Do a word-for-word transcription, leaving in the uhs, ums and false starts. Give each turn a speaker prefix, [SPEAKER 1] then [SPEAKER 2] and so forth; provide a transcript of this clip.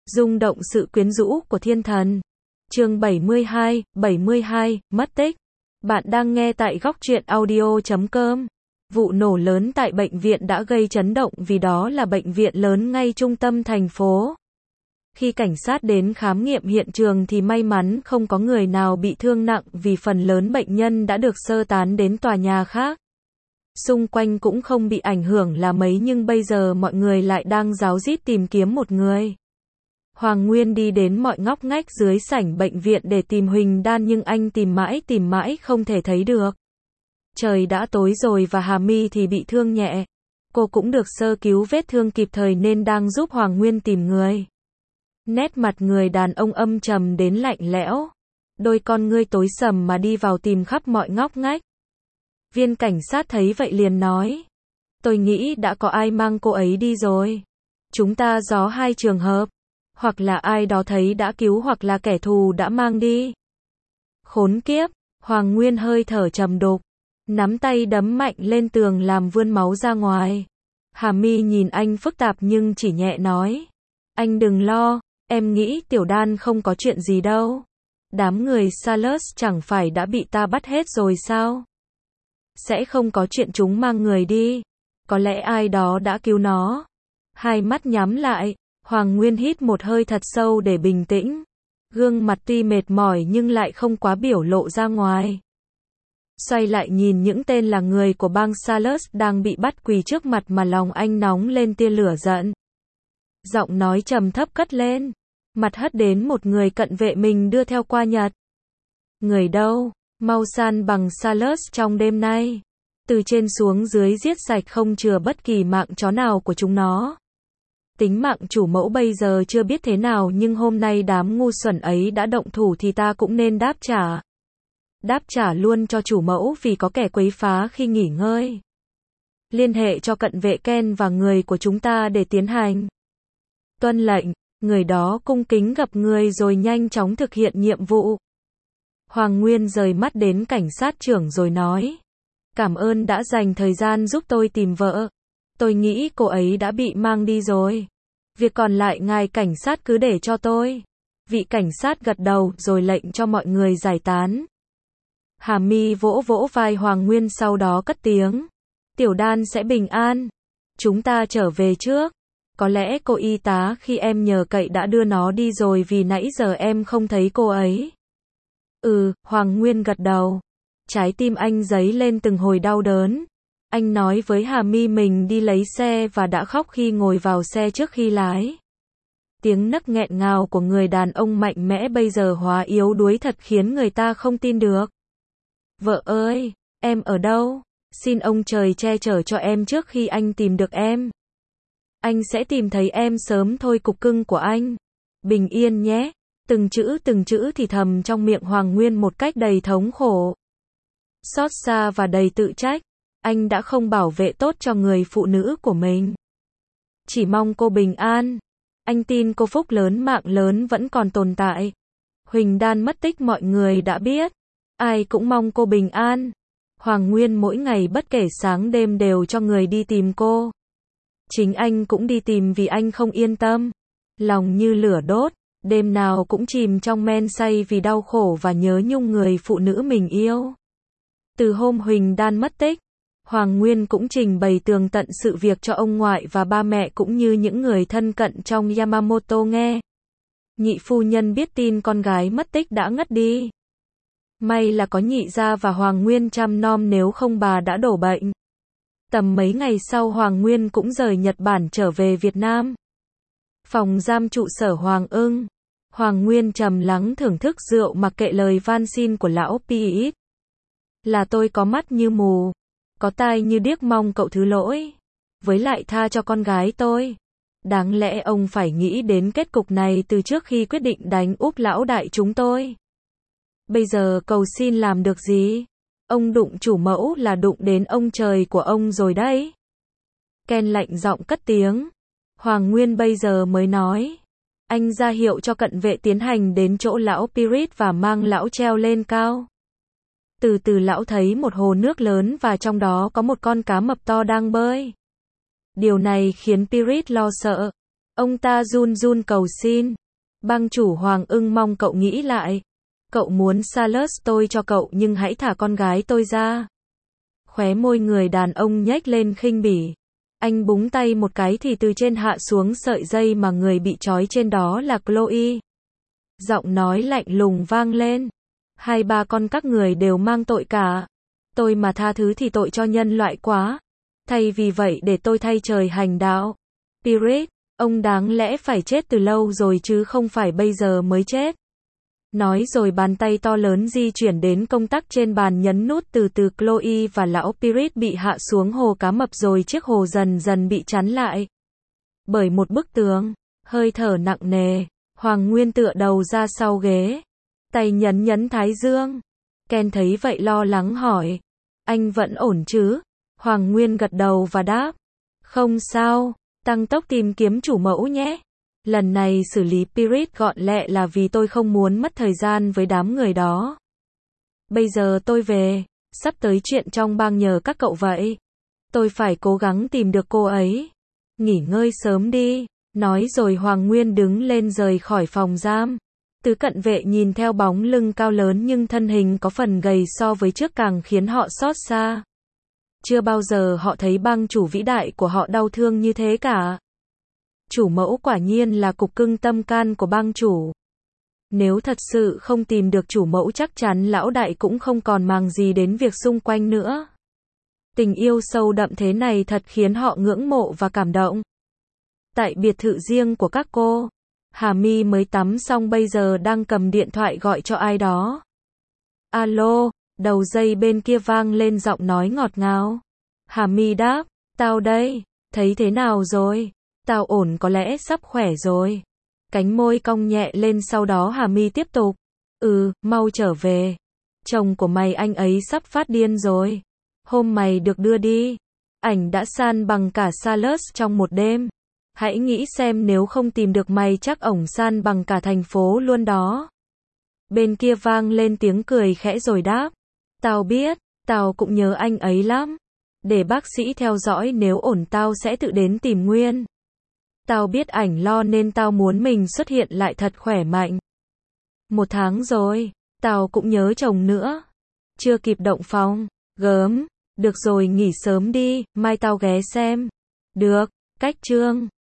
[SPEAKER 1] Rung động sự quyến rũ của thiên thần. Chương bảy mươi hai, bảy mươi hai, mất tích. Bạn đang nghe tại góc truyện audio chấm com. Vụ nổ lớn tại bệnh viện đã gây chấn động vì đó là bệnh viện lớn ngay trung tâm thành phố. Khi cảnh sát đến khám nghiệm hiện trường thì may mắn không có người nào bị thương nặng vì phần lớn bệnh nhân đã được sơ tán đến tòa nhà khác. Xung quanh cũng không bị ảnh hưởng là mấy nhưng bây giờ mọi người lại đang ráo rít tìm kiếm một người. Hoàng Nguyên đi đến mọi ngóc ngách dưới sảnh bệnh viện để tìm Huỳnh Đan nhưng anh tìm mãi tìm mãi không thể thấy được. Trời đã tối rồi và Hà My thì bị thương nhẹ. Cô cũng được sơ cứu vết thương kịp thời nên đang giúp Hoàng Nguyên tìm người. Nét mặt người đàn ông âm trầm đến lạnh lẽo. Đôi con ngươi tối sầm mà đi vào tìm khắp mọi ngóc ngách. Viên cảnh sát thấy vậy liền nói. Tôi nghĩ đã có ai mang cô ấy đi rồi. Chúng ta có hai trường hợp. Hoặc là ai đó thấy đã cứu hoặc là kẻ thù đã mang đi. Khốn kiếp, Hoàng Nguyên hơi thở trầm đục. Nắm tay đấm mạnh lên tường làm vươn máu ra ngoài. Hà My nhìn anh phức tạp nhưng chỉ nhẹ nói. Anh đừng lo, em nghĩ Tiểu Đan không có chuyện gì đâu. Đám người Salus chẳng phải đã bị ta bắt hết rồi sao? Sẽ không có chuyện chúng mang người đi. Có lẽ ai đó đã cứu nó. Hai mắt nhắm lại, Hoàng Nguyên hít một hơi thật sâu để bình tĩnh. Gương mặt tuy mệt mỏi nhưng lại không quá biểu lộ ra ngoài. Xoay lại nhìn những tên là người của bang Salus đang bị bắt quỳ trước mặt mà lòng anh nóng lên tia lửa giận. Giọng nói trầm thấp cất lên. Mặt hất đến một người cận vệ mình đưa theo qua Nhật. Người đâu? Mau san bằng Salus trong đêm nay. Từ trên xuống dưới giết sạch không chừa bất kỳ mạng chó nào của chúng nó. Tính mạng chủ mẫu bây giờ chưa biết thế nào nhưng hôm nay đám ngu xuẩn ấy đã động thủ thì ta cũng nên đáp trả. Đáp trả luôn cho chủ mẫu vì có kẻ quấy phá khi nghỉ ngơi. Liên hệ cho cận vệ Ken và người của chúng ta để tiến hành. Tuân lệnh, người đó cung kính gặp người rồi nhanh chóng thực hiện nhiệm vụ. Hoàng Nguyên rời mắt đến cảnh sát trưởng rồi nói. Cảm ơn đã dành thời gian giúp tôi tìm vợ. Tôi nghĩ cô ấy đã bị mang đi rồi. Việc còn lại ngài cảnh sát cứ để cho tôi. Vị cảnh sát gật đầu rồi lệnh cho mọi người giải tán. Hà My vỗ vỗ vai Hoàng Nguyên sau đó cất tiếng. Tiểu Đan sẽ bình an. Chúng ta trở về trước. Có lẽ cô y tá khi em nhờ cậy đã đưa nó đi rồi vì nãy giờ em không thấy cô ấy. Ừ, Hoàng Nguyên gật đầu. Trái tim anh dấy lên từng hồi đau đớn. Anh nói với Hà My mình đi lấy xe và đã khóc khi ngồi vào xe trước khi lái. Tiếng nấc nghẹn ngào của người đàn ông mạnh mẽ bây giờ hóa yếu đuối thật khiến người ta không tin được. Vợ ơi, em ở đâu? Xin ông trời che chở cho em trước khi anh tìm được em. Anh sẽ tìm thấy em sớm thôi cục cưng của anh. Bình yên nhé. Từng chữ từng chữ thì thầm trong miệng Hoàng Nguyên một cách đầy thống khổ. Xót xa và đầy tự trách. Anh đã không bảo vệ tốt cho người phụ nữ của mình. Chỉ mong cô bình an. Anh tin cô phúc lớn mạng lớn vẫn còn tồn tại. Huỳnh Đan mất tích mọi người đã biết. Ai cũng mong cô bình an. Hoàng Nguyên mỗi ngày bất kể sáng đêm đều cho người đi tìm cô. Chính anh cũng đi tìm vì anh không yên tâm. Lòng như lửa đốt, đêm nào cũng chìm trong men say vì đau khổ và nhớ nhung người phụ nữ mình yêu. Từ hôm Huỳnh Đan mất tích, Hoàng Nguyên cũng trình bày tường tận sự việc cho ông ngoại và ba mẹ cũng như những người thân cận trong Yamamoto nghe. Nhị phu nhân biết tin con gái mất tích đã ngất đi. May là có nhị gia và Hoàng Nguyên chăm nom nếu không bà đã đổ bệnh. Tầm mấy ngày sau Hoàng Nguyên cũng rời Nhật Bản trở về Việt Nam. Phòng giam trụ sở Hoàng Ưng. Hoàng Nguyên trầm lắng thưởng thức rượu mặc kệ lời van xin của lão Piit. Là tôi có mắt như mù, có tai như điếc mong cậu thứ lỗi. Với lại tha cho con gái tôi. Đáng lẽ ông phải nghĩ đến kết cục này từ trước khi quyết định đánh úp lão đại chúng tôi. Bây giờ cầu xin làm được gì? Ông đụng chủ mẫu là đụng đến ông trời của ông rồi đấy. Ken lạnh giọng cất tiếng. Hoàng Nguyên bây giờ mới nói. Anh ra hiệu cho cận vệ tiến hành đến chỗ lão Pirit và mang lão treo lên cao. Từ từ lão thấy một hồ nước lớn và trong đó có một con cá mập to đang bơi. Điều này khiến Pirit lo sợ. Ông ta run run cầu xin. Bang chủ Hoàng ưng mong cậu nghĩ lại. Cậu muốn Salus tôi cho cậu nhưng hãy thả con gái tôi ra. Khóe môi người đàn ông nhếch lên khinh bỉ. Anh búng tay một cái thì từ trên hạ xuống sợi dây mà người bị trói trên đó là Chloe. Giọng nói lạnh lùng vang lên. Hai ba con các người đều mang tội cả. Tôi mà tha thứ thì tội cho nhân loại quá. Thay vì vậy để tôi thay trời hành đạo. Spirit, ông đáng lẽ phải chết từ lâu rồi chứ không phải bây giờ mới chết. Nói rồi bàn tay to lớn di chuyển đến công tắc trên bàn nhấn nút từ từ Chloe và lão Spirit bị hạ xuống hồ cá mập rồi chiếc hồ dần dần bị chắn lại. Bởi một bức tường, hơi thở nặng nề, Hoàng Nguyên tựa đầu ra sau ghế. Tay nhấn nhấn thái dương. Ken thấy vậy lo lắng hỏi. Anh vẫn ổn chứ? Hoàng Nguyên gật đầu và đáp. Không sao, tăng tốc tìm kiếm chủ mẫu nhé. Lần này xử lý Spirit gọn lẹ là vì tôi không muốn mất thời gian với đám người đó. Bây giờ tôi về, sắp tới chuyện trong bang nhờ các cậu vậy. Tôi phải cố gắng tìm được cô ấy. Nghỉ ngơi sớm đi, nói rồi Hoàng Nguyên đứng lên rời khỏi phòng giam. Tứ cận vệ nhìn theo bóng lưng cao lớn nhưng thân hình có phần gầy so với trước càng khiến họ xót xa. Chưa bao giờ họ thấy bang chủ vĩ đại của họ đau thương như thế cả. Chủ mẫu quả nhiên là cục cưng tâm can của bang chủ. Nếu thật sự không tìm được chủ mẫu chắc chắn lão đại cũng không còn màng gì đến việc xung quanh nữa. Tình yêu sâu đậm thế này thật khiến họ ngưỡng mộ và cảm động. Tại biệt thự riêng của các cô, Hà My mới tắm xong bây giờ đang cầm điện thoại gọi cho ai đó. Alo, đầu dây bên kia vang lên giọng nói ngọt ngào. Hà My đáp, tao đây, thấy thế nào rồi? Tao ổn, có lẽ sắp khỏe rồi. Cánh môi cong nhẹ lên sau đó Hà My tiếp tục. Ừ, mau trở về. Chồng của mày anh ấy sắp phát điên rồi. Hôm mày được đưa đi. Ảnh đã san bằng cả Salus trong một đêm. Hãy nghĩ xem nếu không tìm được mày chắc ổng san bằng cả thành phố luôn đó. Bên kia vang lên tiếng cười khẽ rồi đáp. Tao biết, tao cũng nhớ anh ấy lắm. Để bác sĩ theo dõi, nếu ổn tao sẽ tự đến tìm Nguyên. Tao biết ảnh lo nên tao muốn mình xuất hiện lại thật khỏe mạnh. Một tháng rồi, tao cũng nhớ chồng nữa. Chưa kịp động phòng, gớm. Được rồi, nghỉ sớm đi, mai tao ghé xem. Được, cách chương.